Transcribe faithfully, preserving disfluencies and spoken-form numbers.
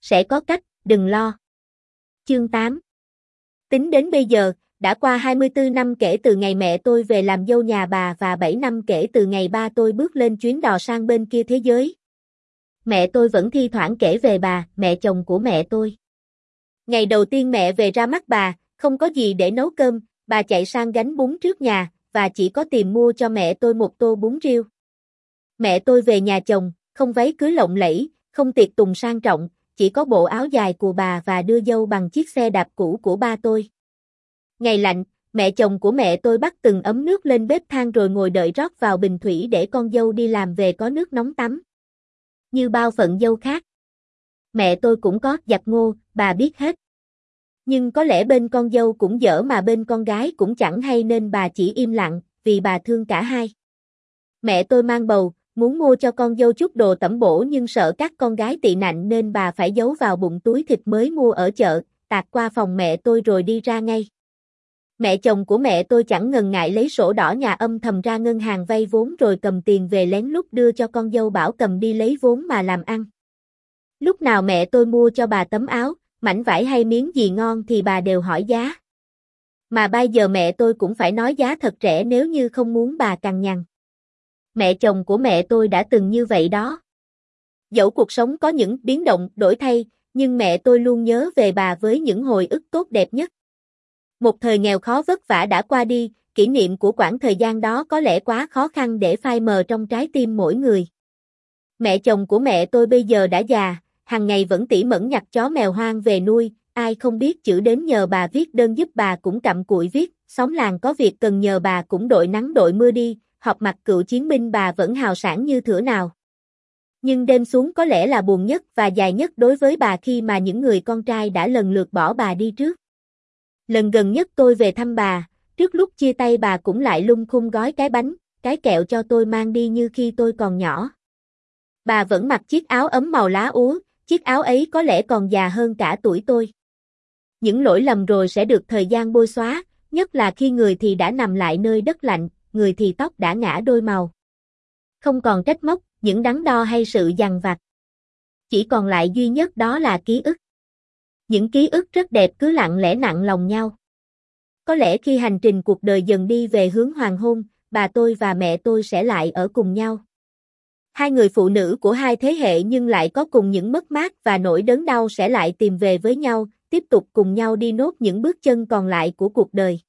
sẽ có cách, đừng lo. Chương tám. Tính đến bây giờ, đã qua hai mươi tư năm kể từ ngày mẹ tôi về làm dâu nhà bà và bảy năm kể từ ngày ba tôi bước lên chuyến đò sang bên kia thế giới. Mẹ tôi vẫn thi thoảng kể về bà, mẹ chồng của mẹ tôi. Ngày đầu tiên mẹ về ra mắt bà, không có gì để nấu cơm, bà chạy sang gánh bún trước nhà, và chỉ có tìm mua cho mẹ tôi một tô bún riêu. Mẹ tôi về nhà chồng, không váy cưới lộng lẫy, không tiệc tùng sang trọng, chỉ có bộ áo dài của bà và đưa dâu bằng chiếc xe đạp cũ của ba tôi. Ngày lạnh, mẹ chồng của mẹ tôi bắt từng ấm nước lên bếp than rồi ngồi đợi rót vào bình thủy để con dâu đi làm về có nước nóng tắm. Như bao phận dâu khác. Mẹ tôi cũng có giặt ngô, bà biết hết. Nhưng có lẽ bên con dâu cũng dở mà bên con gái cũng chẳng hay nên bà chỉ im lặng, vì bà thương cả hai. Mẹ tôi mang bầu, muốn mua cho con dâu chút đồ tẩm bổ nhưng sợ các con gái tị nạnh nên bà phải giấu vào bụng túi thịt mới mua ở chợ, tạt qua phòng mẹ tôi rồi đi ra ngay. Mẹ chồng của mẹ tôi chẳng ngần ngại lấy sổ đỏ nhà âm thầm ra ngân hàng vay vốn rồi cầm tiền về lén lút đưa cho con dâu bảo cầm đi lấy vốn mà làm ăn. Lúc nào mẹ tôi mua cho bà tấm áo, mảnh vải hay miếng gì ngon thì bà đều hỏi giá. Mà bây giờ mẹ tôi cũng phải nói giá thật rẻ nếu như không muốn bà cằn nhằn. Mẹ chồng của mẹ tôi đã từng như vậy đó. Dẫu cuộc sống có những biến động, đổi thay, nhưng mẹ tôi luôn nhớ về bà với những hồi ức tốt đẹp nhất. Một thời nghèo khó vất vả đã qua đi, kỷ niệm của quãng thời gian đó có lẽ quá khó khăn để phai mờ trong trái tim mỗi người. Mẹ chồng của mẹ tôi bây giờ đã già, hàng ngày vẫn tỉ mẩn nhặt chó mèo hoang về nuôi, ai không biết chữ đến nhờ bà viết đơn giúp bà cũng cặm cụi viết, xóm làng có việc cần nhờ bà cũng đội nắng đội mưa đi, họp mặt cựu chiến binh bà vẫn hào sảng như thửa nào. Nhưng đêm xuống có lẽ là buồn nhất và dài nhất đối với bà khi mà những người con trai đã lần lượt bỏ bà đi trước. Lần gần nhất tôi về thăm bà, trước lúc chia tay bà cũng lại lung khung gói cái bánh, cái kẹo cho tôi mang đi như khi tôi còn nhỏ. Bà vẫn mặc chiếc áo ấm màu lá úa, chiếc áo ấy có lẽ còn già hơn cả tuổi tôi. Những lỗi lầm rồi sẽ được thời gian bôi xóa, nhất là khi người thì đã nằm lại nơi đất lạnh, người thì tóc đã ngã đôi màu. Không còn trách móc, những đắn đo hay sự dằn vặt. Chỉ còn lại duy nhất đó là ký ức. Những ký ức rất đẹp cứ lặng lẽ nặng lòng nhau. Có lẽ khi hành trình cuộc đời dần đi về hướng hoàng hôn, bà tôi và mẹ tôi sẽ lại ở cùng nhau. Hai người phụ nữ của hai thế hệ nhưng lại có cùng những mất mát và nỗi đớn đau sẽ lại tìm về với nhau, tiếp tục cùng nhau đi nốt những bước chân còn lại của cuộc đời.